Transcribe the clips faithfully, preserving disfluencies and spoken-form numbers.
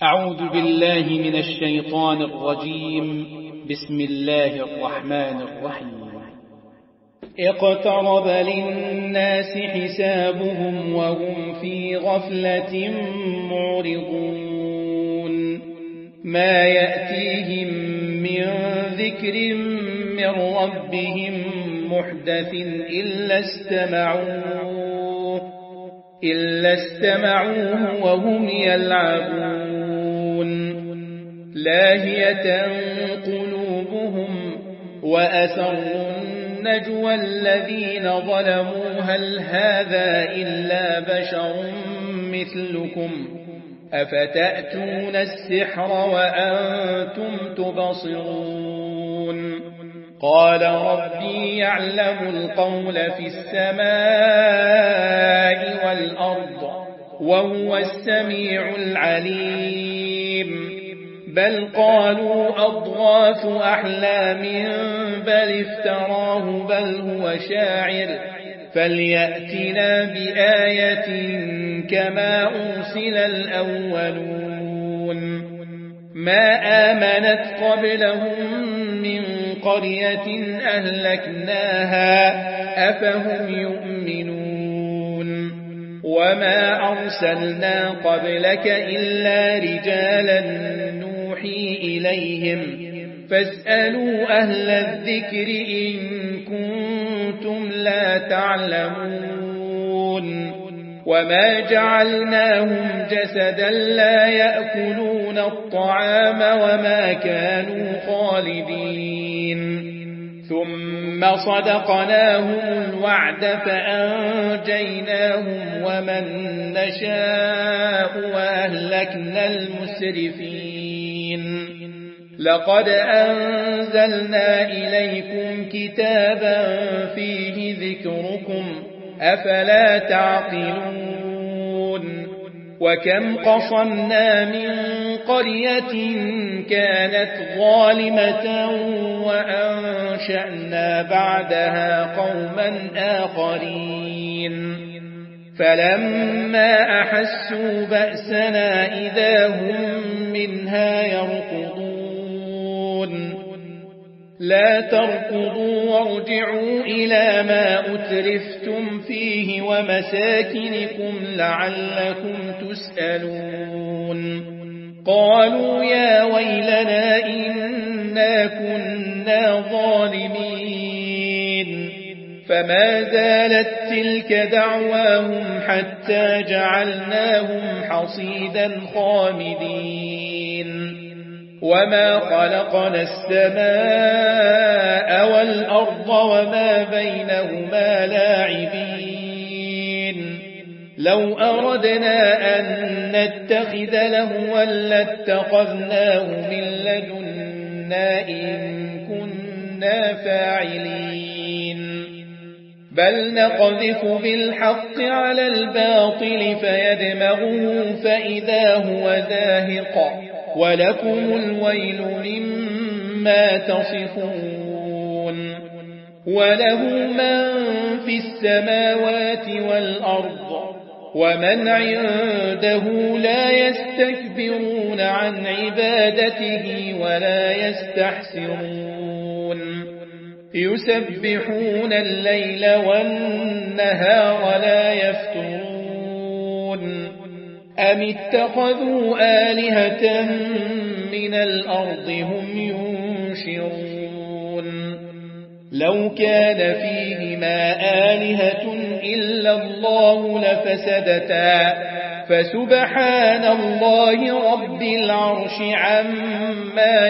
أعوذ بالله من الشيطان الرجيم. بسم الله الرحمن الرحيم. اقترب للناس حسابهم وهم في غفلة معرضون ما يأتيهم من ذكر من ربهم محدث إلا استمعوه إلا استمعوه وهم يلعبون لاهية قلوبهم وأسروا النجوى الذين ظلموا هل هذا إلا بشر مثلكم أفتأتون السحر وأنتم تبصرون قال ربي يعلم القول في السماء والأرض وهو السميع العليم بل قالوا أضغاث أحلام بل افتراه بل هو شاعر فليأتنا بآية كما أرسل الأولون ما آمنت قبلهم من قرية أهلكناها أفهم يؤمنون وما أرسلنا قبلك إلا رجالا نوحي إليهم فاسألوا أهل الذكر إن كنتم لا تعلمون وما جعلناهم جسدا لا يأكلون الطعام وما كانوا خالدين ثم صدقناهم الوعد فأنجيناهم ومن نشاء وأهلكنا المسرفين لقد أنزلنا إليكم كتابا فيه ذكركم أفلا تعقلون وكم قصمنا من قرية كانت ظالمة وأنشأنا بعدها قوما آخرين فلما أحسوا بأسنا إذا هم منها يركضون لا تركضوا وارجعوا إلى ما أترفتم فيه ومساكنكم لعلكم تسألون قالوا يا ويلنا إنا كنا ظالمين فما زالت تلك دعواهم حتى جعلناهم حصيدا خامدين وما خلقنا السماء والأرض وما بينهما لاعبين لو أردنا أن نتخذ لهوا لاتخذناه من لدنا إن كنا فاعلين بل نقذف بالحق على الباطل فيدمغه فإذا هو زاهق ولكم الويل مما تصفون وله من في السماوات والأرض ومن عنده لا يستكبرون عن عبادته ولا يستحسرون يسبحون الليل والنهار لا يفترون أم اتخذوا آلهة من الأرض هم ينشرون لو كان فيهما آلهة إلا الله لفسدتا فسبحان الله رب العرش عما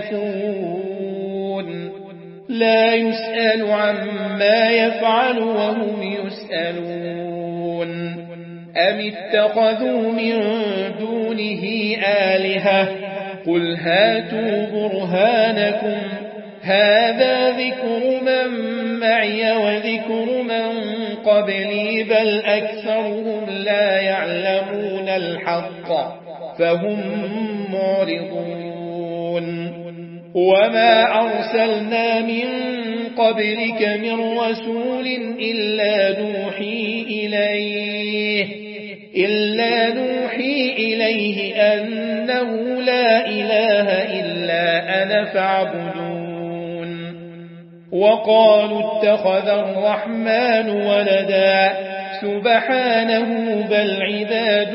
يصفون لا يسأل عما يفعل وهم يسألون أم اتخذوا من دونه آلهة قل هاتوا برهانكم هذا ذكر من معي وذكر من قبلي بل أكثرهم لا يعلمون الحق فهم معرضون وما أرسلنا من قبلك من رسول إلا نوحي إليه إلا نوحي إليه أنه لا إله إلا أنا فاعبدون وقالوا اتخذ الرحمن ولدا سبحانه بل عباد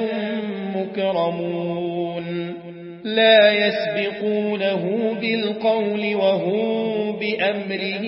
مكرمون لا يسبقونه بالقول وهم بأمره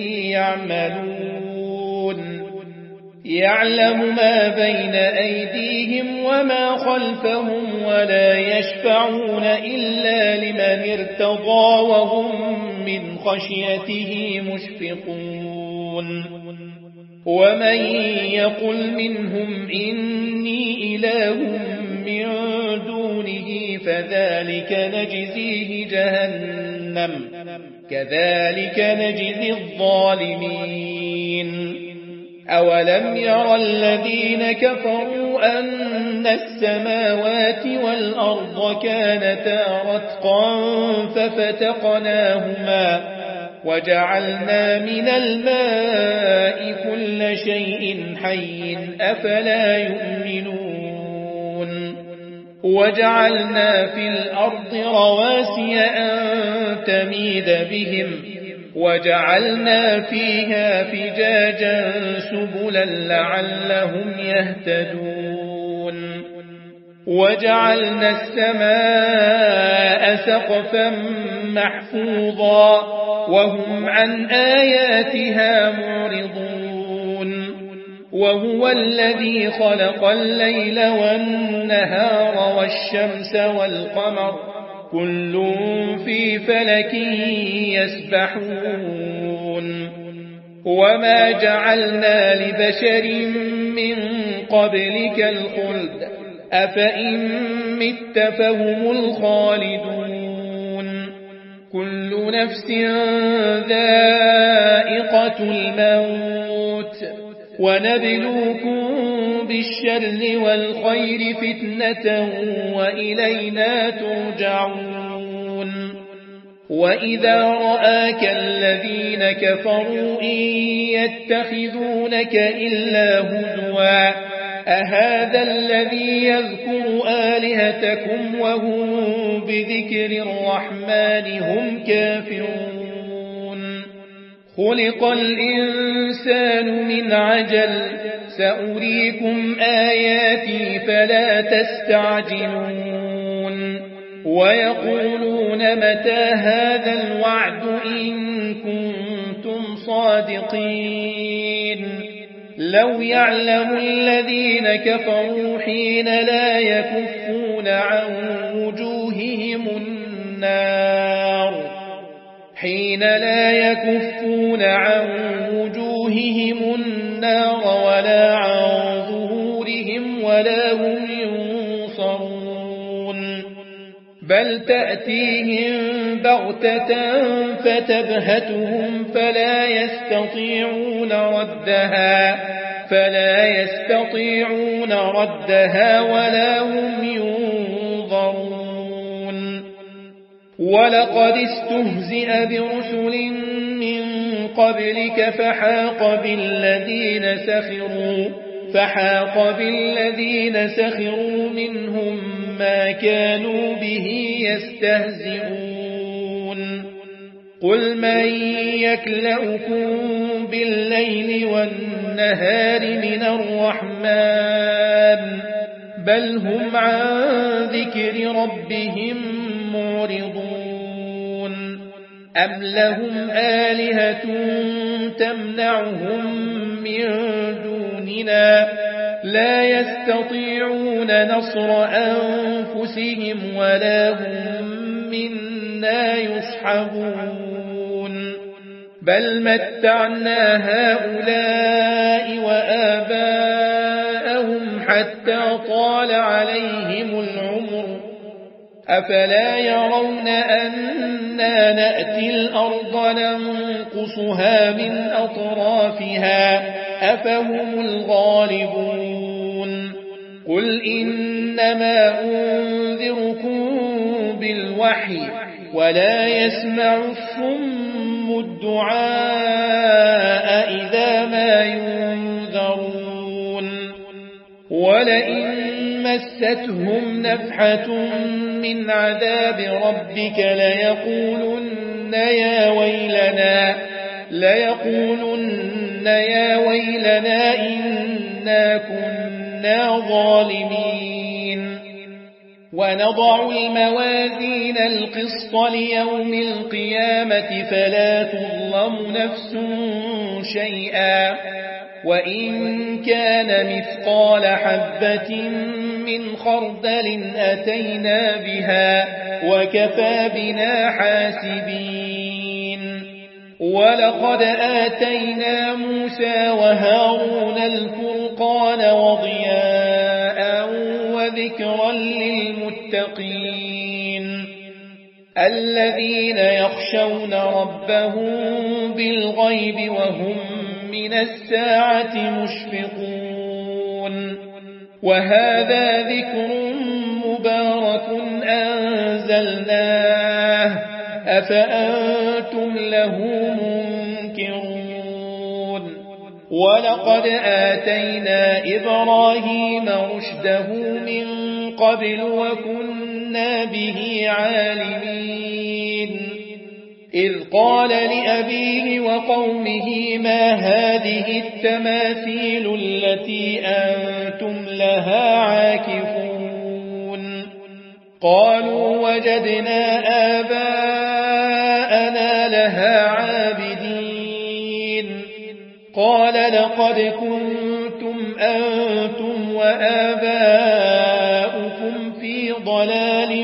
يعملون يعلم ما بين أيديهم وما خلفهم ولا يشفعون إلا لمن ارتضى وهم من خشيته مشفقون ومن يقل منهم إني إله من دونه فذلك نجزيه جهنم كذلك نجزي الظالمين أولم يرى الذين كفروا أن السماوات والأرض كانتا رتقا ففتقناهما وجعلنا من الماء كل شيء حي أفلا يؤمنون وجعلنا في الأرض رواسي أن تميد بهم وجعلنا فيها فجاجا سبلا لعلهم يهتدون وجعلنا السماء سقفا محفوظا وهم عن آياتها معرضون وهو الذي خلق الليل والنهار والشمس والقمر كل في فلك يسبحون وما جعلنا لبشر من قبلك الخلد أفإن مت فهم الخالدون كل نفس ذائقة الموت ونبلوكم بالشر والخير فتنة وإلينا ترجعون وإذا رآك الذين كفروا إن يتخذونك إلا هزوا أهذا الذي يذكر آلهتكم وهم بذكر الرحمن هم كافرون خلق الإنسان من عجل سأريكم آياتي فلا تستعجلون ويقولون متى هذا الوعد إن كنتم صادقين لو يعلم الذين كفروا حين لا يكفون عن وجوههم النار حين لا يكفون عن وجوههم النار ولا عن ظهورهم ولا هم ينصرون بل تأتيهم بغتة فتبهتهم فلا يستطيعون ردها فلا يستطيعون ردها ولا هم ينظرون ولقد استهزئ برسل من قبلك فحاق بالذين سخروا فحاق بالذين سخروا منهم ما كانوا به يستهزئون قل من يكلؤكم بالليل والنهار من الرحمن بل هم عن ذكر ربهم معرضون أم لهم آلهة تمنعهم من دوننا لا يستطيعون نصر أنفسهم ولا هم منا يصحبون بل متعنا هؤلاء وآباءهم حتى طال عليهم العمر أفلا يرون أنا نأتي الأرض ننقصها من أطرافها أفهم الغالبون قل إنما أنذركم بالوحي ولا يسمع الصم الدعاء إذا ما ينذرون ولئن مستهم نفحة من عذاب ربك ليقولن يا ويلنا ليقولن يا ويلنا إنا كنا ظالمين ونضع الموازين القسط ليوم القيامة فلا تظلم نفس شيئا وإن كان مثقال حبة من خردل أتينا بها وكفى بنا حاسبين ولقد آتينا موسى وهارون الفرقان وضياء وذكرا للمتقين الذين يخشون ربهم بالغيب وهم من الساعة مشفقون وهذا ذكر مبارك أنزلناه أفأنتم له منكرون ولقد آتينا إبراهيم رشده من قبل وكنا به عالمين إذ قال لأبيه وقومه ما هذه التماثيل التي أنتم لها عاكفون قالوا وجدنا آباءنا لها عابدين قال لقد كنتم أنتم وآباؤكم في ضلال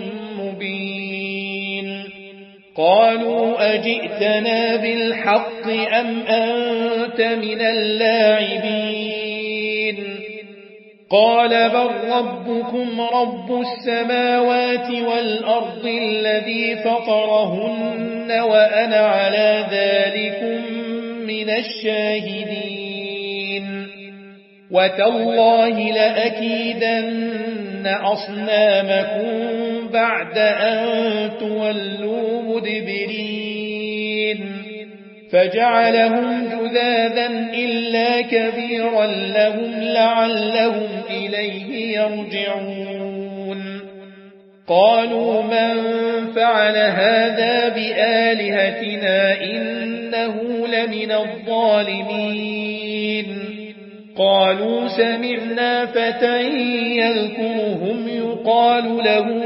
مبين قالوا أجئتنا بالحق أم أنت من اللاعبين قال بل ربكم رب السماوات والأرض الذي فطرهن وأنا على ذلكم من الشاهدين وتالله لأكيدن أصنامكم بعد أن تولوا مدبرين فجعلهم جذاذا إلا كبيرا لهم لعلهم إليه يرجعون قالوا من فعل هذا بآلهتنا إنه لمن الظالمين قالوا سمعنا فتى يذكرهم يقال له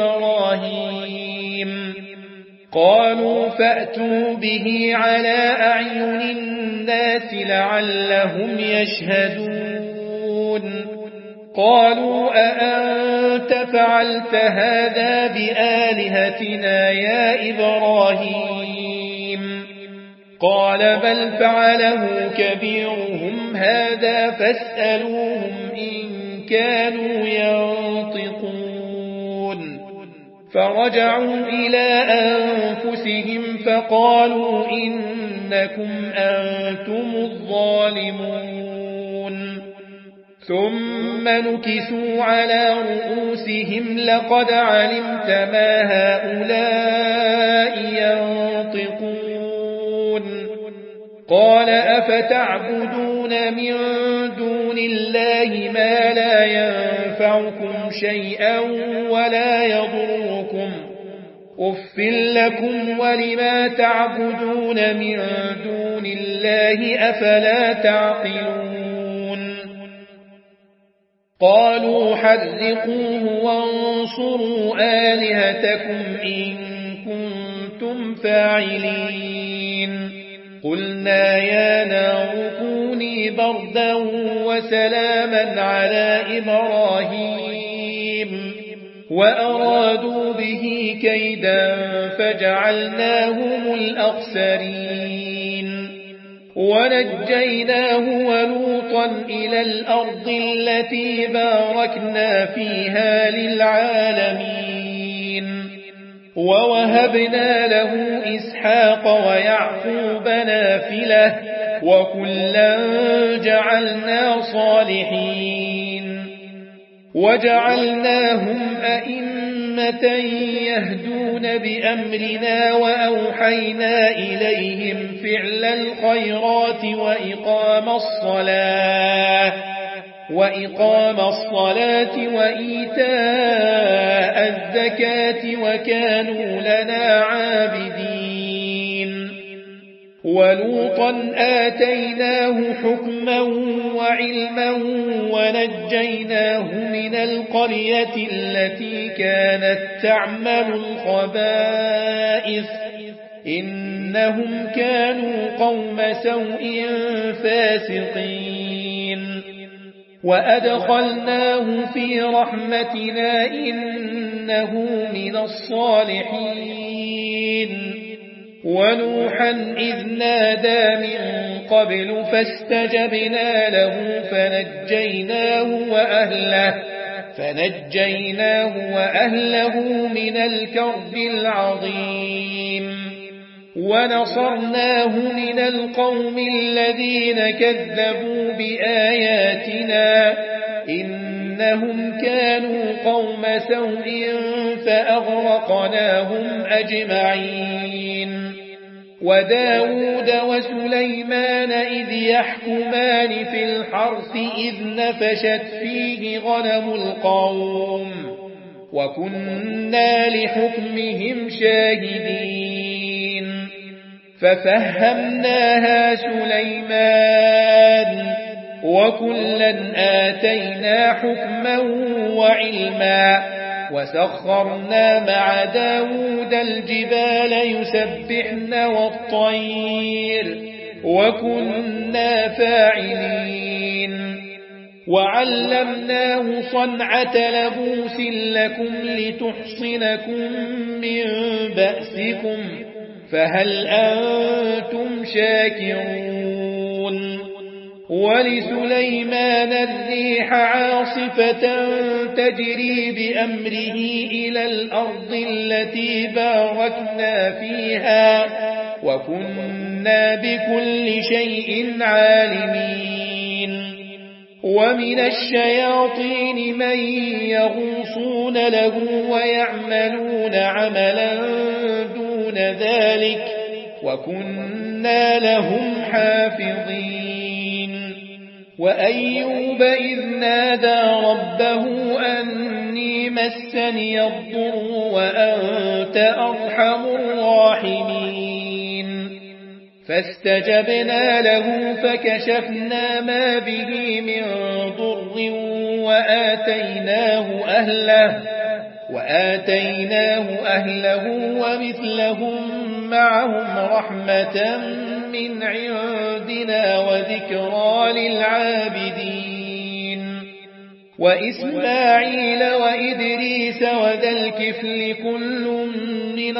إبراهيم قالوا فأتوا به على أعين الناس لعلهم يشهدون قالوا أأنت فعلت هذا بآلهتنا يا إبراهيم قال بل فعله كبيرهم هذا فاسألوهم إن كانوا ينطقون فرجعوا إلى أنفسهم فقالوا إنكم أنتم الظالمون ثم نكسوا على رؤوسهم لقد علمت ما هؤلاء ينطقون قال أفتعبدون من دون الله ما لا ينفعكم شيئا ولا يضركم أف لكم ولما تعبدون من دون الله أفلا تعقلون قالوا حرقوه وانصروا آلهتكم إن كنتم فاعلين قلنا يا نار كوني بردا وسلاما على إبراهيم وأرادوا به كيدا فجعلناهم الأخسرين ونجيناه ولوطا إلى الأرض التي باركنا فيها للعالمين ووهبنا له إسحاق ويعقوب نافلة وكلا جعلنا صالحين وجعلناهم أئمة يهدون بأمرنا وأوحينا إليهم فعل الخيرات وإقام الصلاة وإقام الصلاة وإيتاء الزكاة وكانوا لنا عابدين ولوطا آتيناه حكما وعلما ونجيناه من القرية التي كانت تعمل الخبائث إنهم كانوا قوم سوء فاسقين وأدخلناه في رحمتنا إنه من الصالحين ونوحا إذ نادى من قبل فاستجبنا له فنجيناه وأهله فنجيناه وأهله من الكرب العظيم ونصرناه من القوم الذين كذبوا بآياتنا إنهم كانوا قوم سوء فأغرقناهم أجمعين وداود وسليمان إذ يحكمان في الحرث إذ نفشت فيه غنم القوم وكنا لحكمهم شاهدين ففهمناها سليمان وكلا آتينا حكما وعلما وسخرنا مع داود الجبال يسبحن والطير وكنا فاعلين وعلمناه صنعة لبوس لكم لتحصنكم من بأسكم فهل أنتم شاكرون ولسليمان الريح عاصفة تجري بأمره إلى الأرض التي باركنا فيها وكنا بكل شيء عالمين ومن الشياطين من يغوصون له ويعملون عملا دون ذلك وكنا لهم حافظين وأيوب إذ نادى ربه أني مسني الضر وأنت أرحم الراحمين فاستجبنا له فكشفنا ما به من ضر وآتيناه أهله وآتيناه أهله ومثلهم معهم رحمة من عندنا وذكرى للعابدين وإسماعيل وإدريس وذا الكفل كل من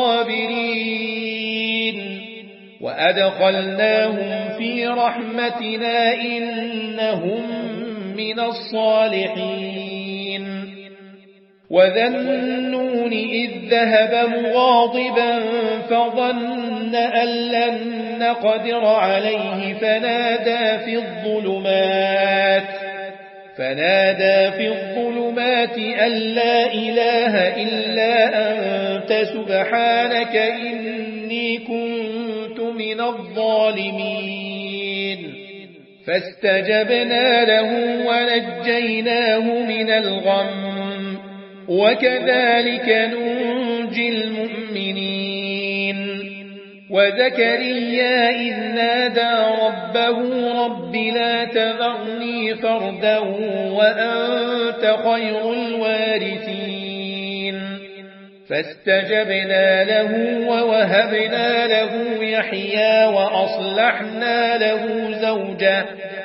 الصابرين وأدخلناهم في رحمتنا إنهم من الصالحين وذا النون إذ ذهب مغاضبا فظن أن لن نقدر عليه فنادى في الظلمات فنادى في الظلمات أن لا إله إلا أنت سبحانك إني كنت من الظالمين فاستجبنا له ونجيناه من الغم وكذلك ننجي المؤمنين وزكريا إذ نادى ربه رب لا تذرني فردا وأنت خير الوارثين فاستجبنا له ووهبنا له يحيى وأصلحنا له زوجه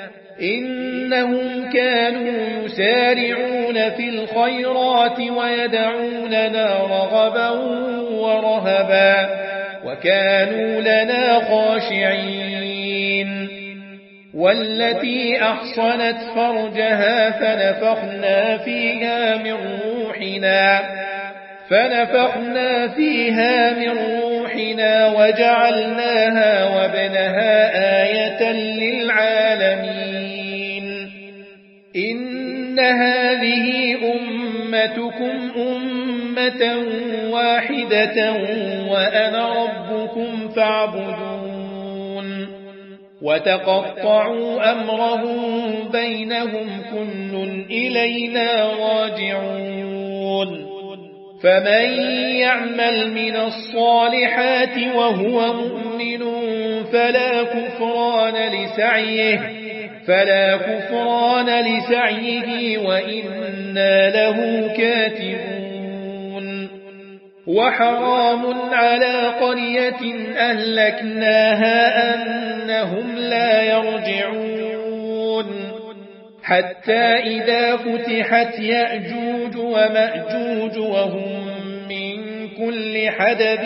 إنهم كانوا يسارعون في الخيرات ويدعوننا رغبا ورهبا وكانوا لنا خاشعين والتي أحصنت فرجها فنفخنا فيها من روحنا فنفخنا فيها من روحنا وجعلناها وابنها آية للعالمين إن هذه أمتكم أمة واحدة وأنا ربكم فاعبدون وتقطعوا أمرهم بينهم كل إلينا راجعون فمن يعمل من الصالحات وهو مؤمن فلا كفران لسعيه فلا كفران لسعيه وإنا له كاتبون وحرام على قرية أهلكناها أنهم لا يرجعون حتى إذا فتحت يأجوج ومأجوج وهم من كل حدب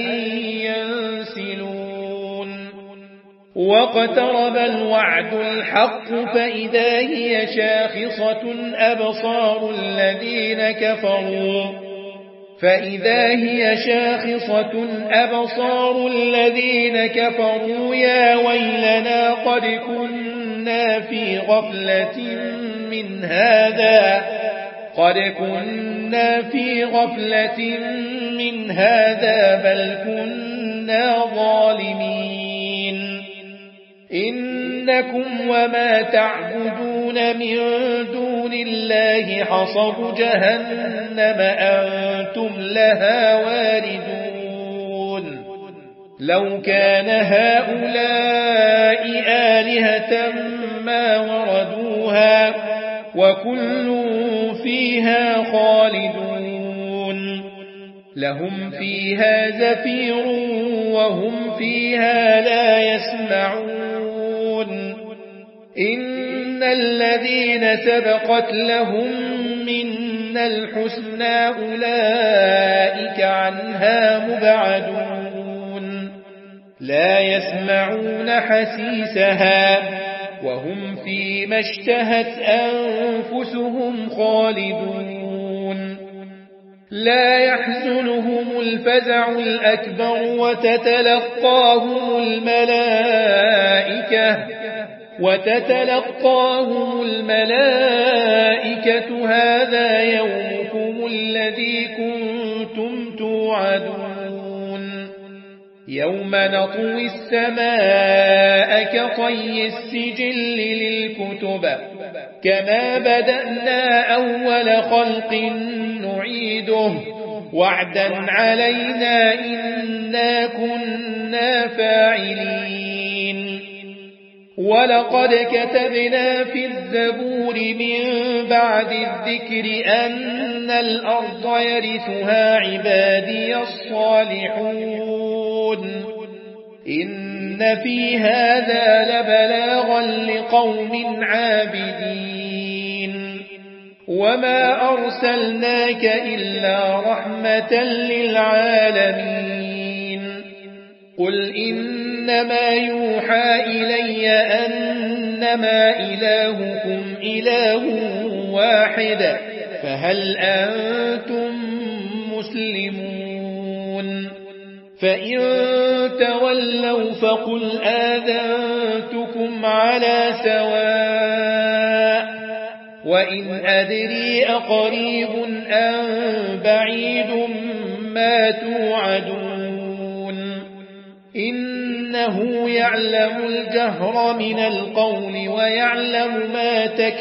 ينسلون واقترب الوعد الحق فإذا هي شاخصة أبصار الذين كفروا فإذا هي شاخصة أبصار الذين كفروا يا ويلنا قد كنا في غفلة من هذا قد كنا في غفلة من هذا بل كنا ظالمين إنكم وما تعبدون من دون الله حصب جهنم أنتم لها واردون لو كان هؤلاء آلهة ما وردوها وكل فيها خالدون لهم فيها زفير وهم فيها لا يسمعون إن الذين سبقت لهم منا الحسنى أولئك عنها مبعدون لا يسمعون حسيسها وهم فيما اشتهت أنفسهم خالدون لا يحزنهم الفزع الأكبر وتتلقاهم الملائكة وتتلقاهم الملائكة هذا يومكم الذي كنتم توعدون يوم نطوي السماء كطي السجل للكتب كما بدأنا أول خلق نعيده وعدا علينا إنا كنا فاعلين ولقد كتبنا في الزبور من بعد الذكر أن الأرض يرثها عبادي الصالحون إن في هذا لبلاغا لقوم عابدين وما أرسلناك إلا رحمة للعالمين قل إنما يوحى إلي أنما إلهكم إله واحد فهل أنتم مسلمون فإن تولوا فقل آذنتكم على سواء وإن أدري أقريب أم بعيد ما توعدون إنه يعلم الجهر من القول ويعلم ما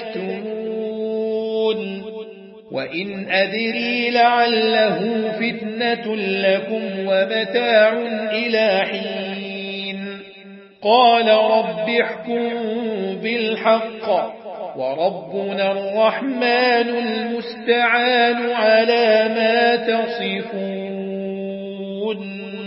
تكتمون وإن أدري لعله فتنة لكم ومتاع إلى حين قال رب احكم بالحق وربنا الرحمن المستعان على ما تصفون